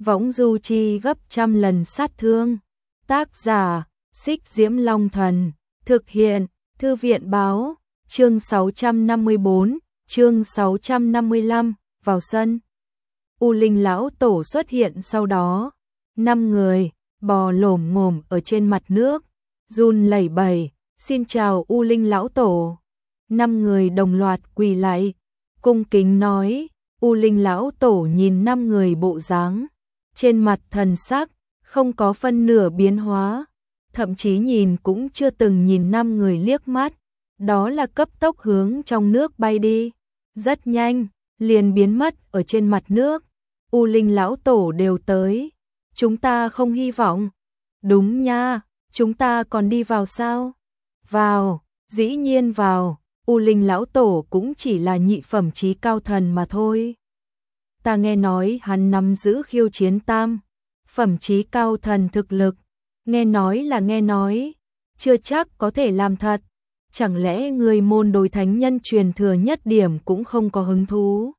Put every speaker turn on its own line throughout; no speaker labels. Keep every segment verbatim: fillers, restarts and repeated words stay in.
võng du chi gấp trăm lần sát thương. Tác giả, Xích Diễm Long Thần, thực hiện, Thư viện Báo, chương sáu trăm năm mươi bốn, chương sáu trăm năm mươi lăm, vào sân. U Linh lão tổ xuất hiện sau đó, năm người, bò lổm ngổm ở trên mặt nước, run lẩy bẩy, xin chào U Linh lão tổ. Năm người đồng loạt quỳ lại, cung kính nói, U Linh lão tổ nhìn năm người bộ dáng, trên mặt thần sắc, không có phân nửa biến hóa, thậm chí nhìn cũng chưa từng nhìn năm người liếc mắt, đó là cấp tốc hướng trong nước bay đi, rất nhanh, liền biến mất ở trên mặt nước. U Linh lão tổ đều tới, chúng ta không hy vọng. Đúng nha, chúng ta còn đi vào sao? Vào, dĩ nhiên vào, U Linh lão tổ cũng chỉ là nhị phẩm chí cao thần mà thôi. Ta nghe nói hắn nắm giữ khiêu chiến tam phẩm chí cao thần thực lực, nghe nói là nghe nói, chưa chắc có thể làm thật. Chẳng lẽ người môn đối thánh nhân truyền thừa nhất điểm cũng không có hứng thú?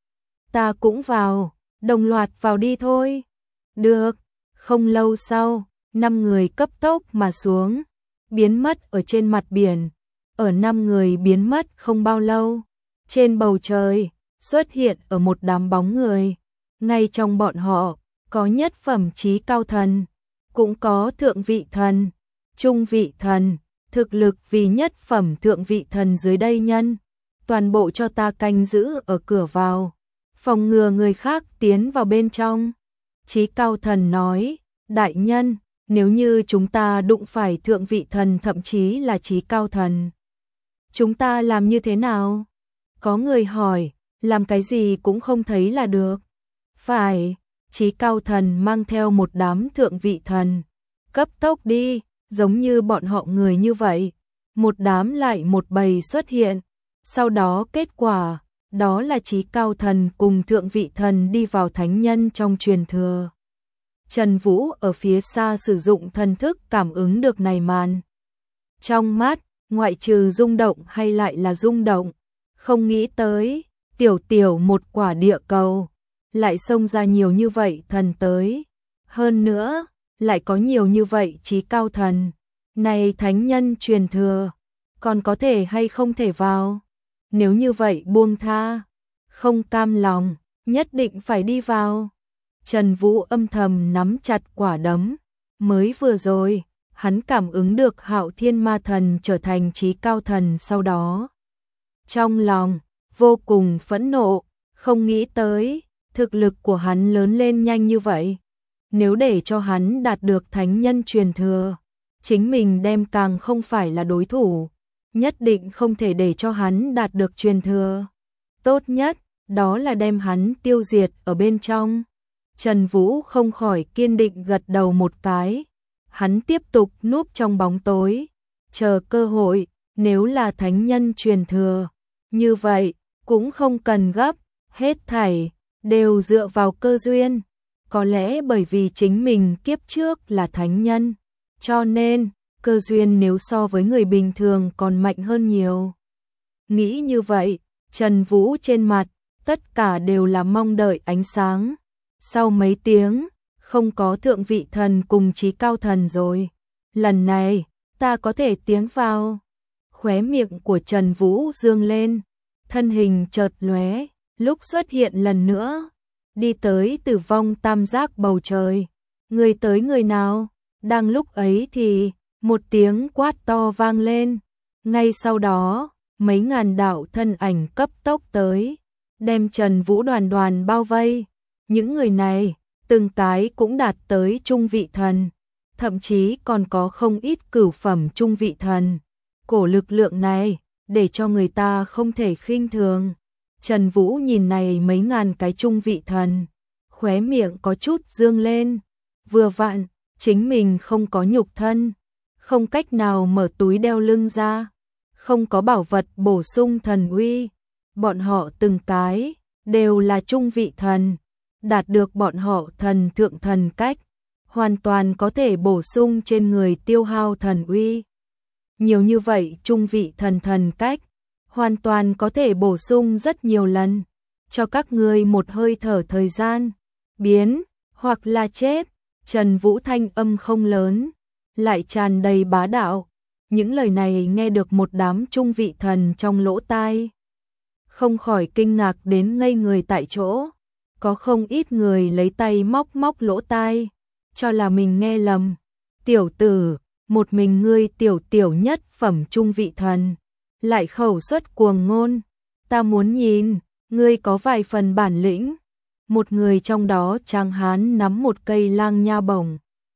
Ta cũng vào, đồng loạt vào đi thôi. Được, không lâu sau, năm người cấp tốc mà xuống, biến mất ở trên mặt biển. Ở năm người biến mất không bao lâu, trên bầu trời xuất hiện ở một đám bóng người, ngay trong bọn họ có nhất phẩm chí cao thần, cũng có thượng vị thần, trung vị thần, thực lực vì nhất phẩm thượng vị thần dưới đây nhân, toàn bộ cho ta canh giữ ở cửa vào, phòng ngừa người khác tiến vào bên trong. Chí cao thần nói, đại nhân, nếu như chúng ta đụng phải thượng vị thần thậm chí là chí cao thần, chúng ta làm như thế nào? Có người hỏi, làm cái gì cũng không thấy là được. Phải, chí cao thần mang theo một đám thượng vị thần, cấp tốc đi, giống như bọn họ người như vậy. Một đám lại một bầy xuất hiện, sau đó kết quả, đó là chí cao thần cùng thượng vị thần đi vào thánh nhân trong truyền thừa. Trần Vũ ở phía xa sử dụng thần thức cảm ứng được này màn. Trong mắt, ngoại trừ rung động hay lại là rung động, không nghĩ tới, tiểu tiểu một quả địa cầu, lại xông ra nhiều như vậy thần tới. Hơn nữa, lại có nhiều như vậy chí cao thần. Này thánh nhân truyền thừa, còn có thể hay không thể vào? Nếu như vậy buông tha, không cam lòng, nhất định phải đi vào. Trần Vũ âm thầm nắm chặt quả đấm, mới vừa rồi, hắn cảm ứng được Hạo Thiên Ma Thần trở thành chí cao thần sau đó. Trong lòng, vô cùng phẫn nộ, không nghĩ tới, thực lực của hắn lớn lên nhanh như vậy. Nếu để cho hắn đạt được thánh nhân truyền thừa, chính mình đem càng không phải là đối thủ, nhất định không thể để cho hắn đạt được truyền thừa. Tốt nhất, đó là đem hắn tiêu diệt ở bên trong. Trần Vũ không khỏi kiên định gật đầu một cái. Hắn tiếp tục núp trong bóng tối, chờ cơ hội, nếu là thánh nhân truyền thừa. Như vậy, cũng không cần gấp, hết thảy, đều dựa vào cơ duyên. Có lẽ bởi vì chính mình kiếp trước là thánh nhân, cho nên, cơ duyên nếu so với người bình thường còn mạnh hơn nhiều. Nghĩ như vậy, Trần Vũ trên mặt, tất cả đều là mong đợi ánh sáng. Sau mấy tiếng, không có thượng vị thần cùng chí cao thần rồi. Lần này, ta có thể tiến vào. Khóe miệng của Trần Vũ dương lên, thân hình chợt lóe, lúc xuất hiện lần nữa, đi tới Tử Vong tam giác bầu trời. Người tới người nào? Đang lúc ấy thì, một tiếng quát to vang lên. Ngay sau đó, mấy ngàn đạo thân ảnh cấp tốc tới, đem Trần Vũ đoàn đoàn bao vây. Những người này, từng cái cũng đạt tới trung vị thần, thậm chí còn có không ít cửu phẩm trung vị thần. Cổ lực lượng này, để cho người ta không thể khinh thường. Trần Vũ nhìn này mấy ngàn cái trung vị thần, khóe miệng có chút dương lên. Vừa vặn, chính mình không có nhục thân, không cách nào mở túi đeo lưng ra, không có bảo vật bổ sung thần uy. Bọn họ từng cái, đều là trung vị thần, đạt được bọn họ thần thượng thần cách, hoàn toàn có thể bổ sung trên người tiêu hao thần uy. Nhiều như vậy trung vị thần thần cách, hoàn toàn có thể bổ sung rất nhiều lần, cho các ngươi một hơi thở thời gian, biến, hoặc là chết. Trần Vũ thanh âm không lớn, lại tràn đầy bá đạo. Những lời này nghe được một đám trung vị thần trong lỗ tai, không khỏi kinh ngạc đến ngây người tại chỗ. Có không ít người lấy tay móc móc lỗ tai, cho là mình nghe lầm. Tiểu tử, một mình ngươi tiểu tiểu nhất phẩm trung vị thần, lại khẩu xuất cuồng ngôn, ta muốn nhìn, ngươi có vài phần bản lĩnh. Một người trong đó tráng hán nắm một cây lang nha bổng,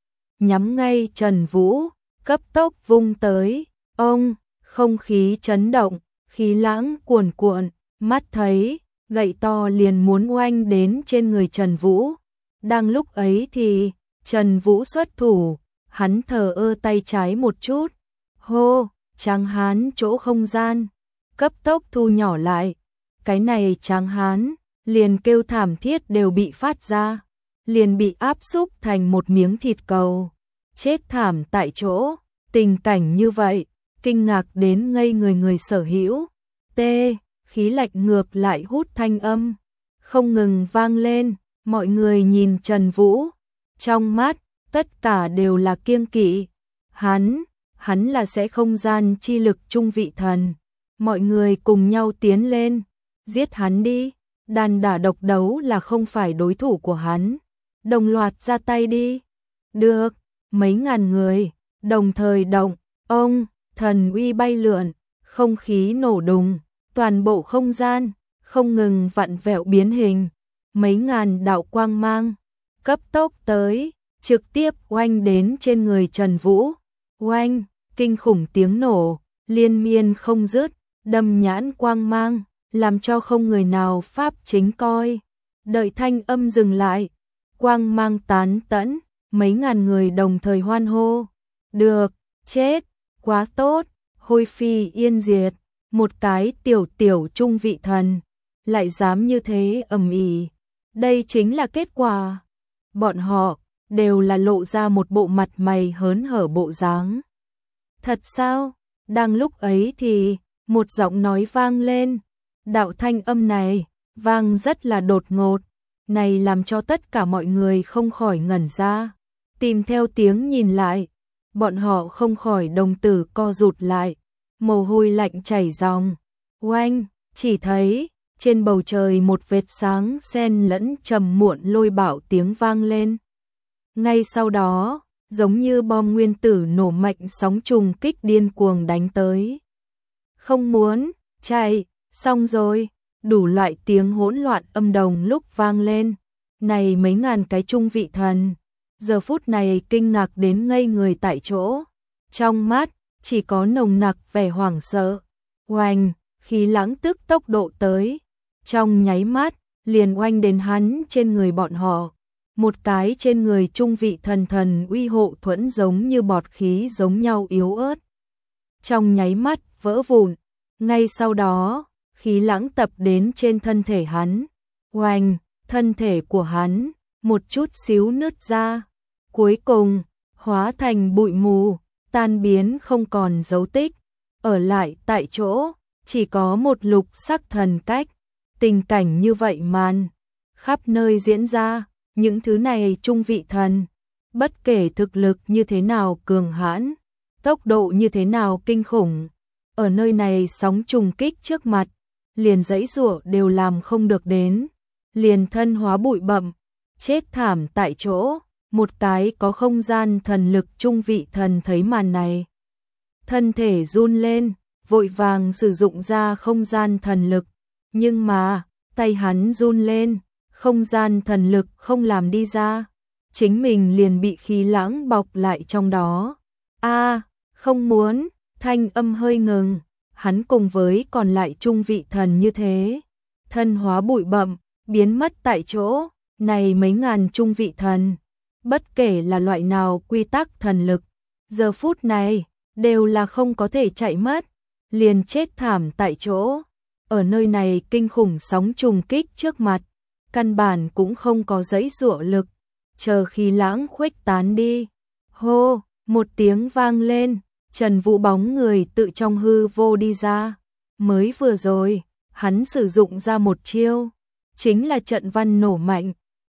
nhắm ngay Trần Vũ, cấp tốc vung tới. Ông, không khí chấn động, khí lãng cuồn cuộn, mắt thấy, gậy to liền muốn oanh đến trên người Trần Vũ. Đang lúc ấy thì, Trần Vũ xuất thủ, hắn thờ ơ tay trái một chút. Hô, tráng hán chỗ không gian, cấp tốc thu nhỏ lại. Cái này tráng hán, liền kêu thảm thiết đều bị phát ra, liền bị áp xúc thành một miếng thịt cầu, chết thảm tại chỗ. Tình cảnh như vậy, kinh ngạc đến ngây người người sở hữu. T, khí lạnh ngược lại hút thanh âm, không ngừng vang lên. Mọi người nhìn Trần Vũ, trong mắt, tất cả đều là kiêng kỵ. Hắn, hắn là sẽ không gian chi lực trung vị thần. Mọi người cùng nhau tiến lên, giết hắn đi. Đàn đả độc đấu là không phải đối thủ của hắn. Đồng loạt ra tay đi. Được, mấy ngàn người, đồng thời động. Ông, thần uy bay lượn, không khí nổ đùng, toàn bộ không gian, không ngừng vặn vẹo biến hình. Mấy ngàn đạo quang mang, cấp tốc tới, trực tiếp oanh đến trên người Trần Vũ. Oanh, kinh khủng tiếng nổ, liên miên không dứt, đâm nhãn quang mang, làm cho không người nào pháp chính coi. Đợi thanh âm dừng lại, quang mang tán tẫn, mấy ngàn người đồng thời hoan hô. Được, chết, quá tốt, hôi phi yên diệt, một cái tiểu tiểu trung vị thần, lại dám như thế ầm ĩ. Đây chính là kết quả. Bọn họ đều là lộ ra một bộ mặt mày hớn hở bộ dáng. Thật sao? Đang lúc ấy thì một giọng nói vang lên. Đạo thanh âm này vang rất là đột ngột, này làm cho tất cả mọi người không khỏi ngẩn ra, tìm theo tiếng nhìn lại, bọn họ không khỏi đồng tử co rụt lại, mồ hôi lạnh chảy ròng. Oanh, chỉ thấy trên bầu trời một vệt sáng xen lẫn trầm muộn lôi bạo tiếng vang lên. Ngay sau đó, giống như bom nguyên tử nổ mạnh, sóng trùng kích điên cuồng đánh tới. Không muốn, chạy, xong rồi, đủ loại tiếng hỗn loạn âm đồng lúc vang lên. Này mấy ngàn cái trung vị thần, giờ phút này kinh ngạc đến ngây người tại chỗ. Trong mắt, chỉ có nồng nặc vẻ hoảng sợ. Oanh, khí lãng tức tốc độ tới. Trong nháy mắt, liền oanh đến hắn trên người bọn họ. Một cái trên người trung vị thần thần uy hộ thuẫn giống như bọt khí giống nhau yếu ớt. Trong nháy mắt, vỡ vụn. Ngay sau đó, khí lãng tập đến trên thân thể hắn. Oanh, thân thể của hắn, một chút xíu nứt ra. Cuối cùng, hóa thành bụi mù, tan biến không còn dấu tích. Ở lại tại chỗ, chỉ có một lục sắc thần cách. Tình cảnh như vậy màn, khắp nơi diễn ra, những thứ này trung vị thần. Bất kể thực lực như thế nào cường hãn, tốc độ như thế nào kinh khủng, ở nơi này sóng trùng kích trước mặt, liền giãy giụa đều làm không được đến, liền thân hóa bụi bặm, chết thảm tại chỗ. Một cái có không gian thần lực trung vị thần thấy màn này, thân thể run lên, vội vàng sử dụng ra không gian thần lực, nhưng mà, tay hắn run lên, không gian thần lực không làm đi ra, chính mình liền bị khí lãng bọc lại trong đó. A, không muốn, thanh âm hơi ngừng, hắn cùng với còn lại trung vị thần như thế, thân hóa bụi bặm, biến mất tại chỗ. Này mấy ngàn trung vị thần, bất kể là loại nào quy tắc thần lực, giờ phút này đều là không có thể chạy mất, liền chết thảm tại chỗ. Ở nơi này kinh khủng sóng trùng kích trước mặt, căn bản cũng không có giãy giụa lực, chờ khí lãng khuếch tán đi. Hô, một tiếng vang lên, Trần Vũ bóng người tự trong hư vô đi ra. Mới vừa rồi, hắn sử dụng ra một chiêu, chính là trận văn nổ mạnh.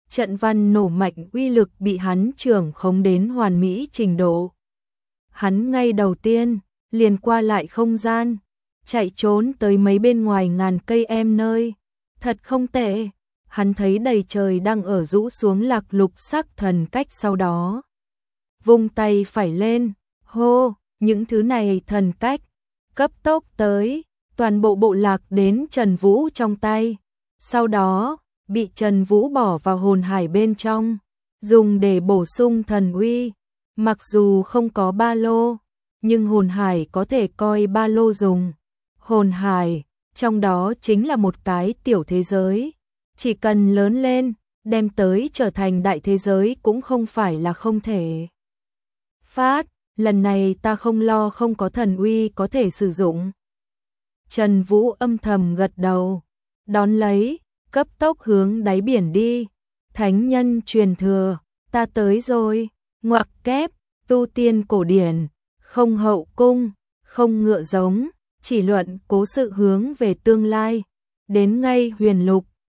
trận văn nổ mạnh uy lực bị hắn trưởng khống đến hoàn mỹ trình độ. Hắn ngay đầu tiên, liền qua lại không gian, chạy trốn tới mấy bên ngoài ngàn cây em nơi. Thật không tệ, hắn thấy đầy trời đang ở rũ xuống lạc lục sắc thần cách sau đó. Vung tay phải lên, hô, những thứ này thần cách, cấp tốc tới, toàn bộ bộ lạc đến Trần Vũ trong tay. Sau đó, bị Trần Vũ bỏ vào hồn hải bên trong, dùng để bổ sung thần uy. Mặc dù không có ba lô, nhưng hồn hải có thể coi ba lô dùng. Hồn hải, trong đó chính là một cái tiểu thế giới. Chỉ cần lớn lên, đem tới trở thành đại thế giới cũng không phải là không thể. Phát, lần này ta không lo không có thần uy có thể sử dụng. Trần Vũ âm thầm gật đầu, đón lấy, cấp tốc hướng đáy biển đi. Thánh nhân truyền thừa, ta tới rồi, ngoặc kép, tu tiên cổ điển, không hậu cung, không ngựa giống, chỉ luận cố sự hướng về tương lai. Đến ngay huyền lục,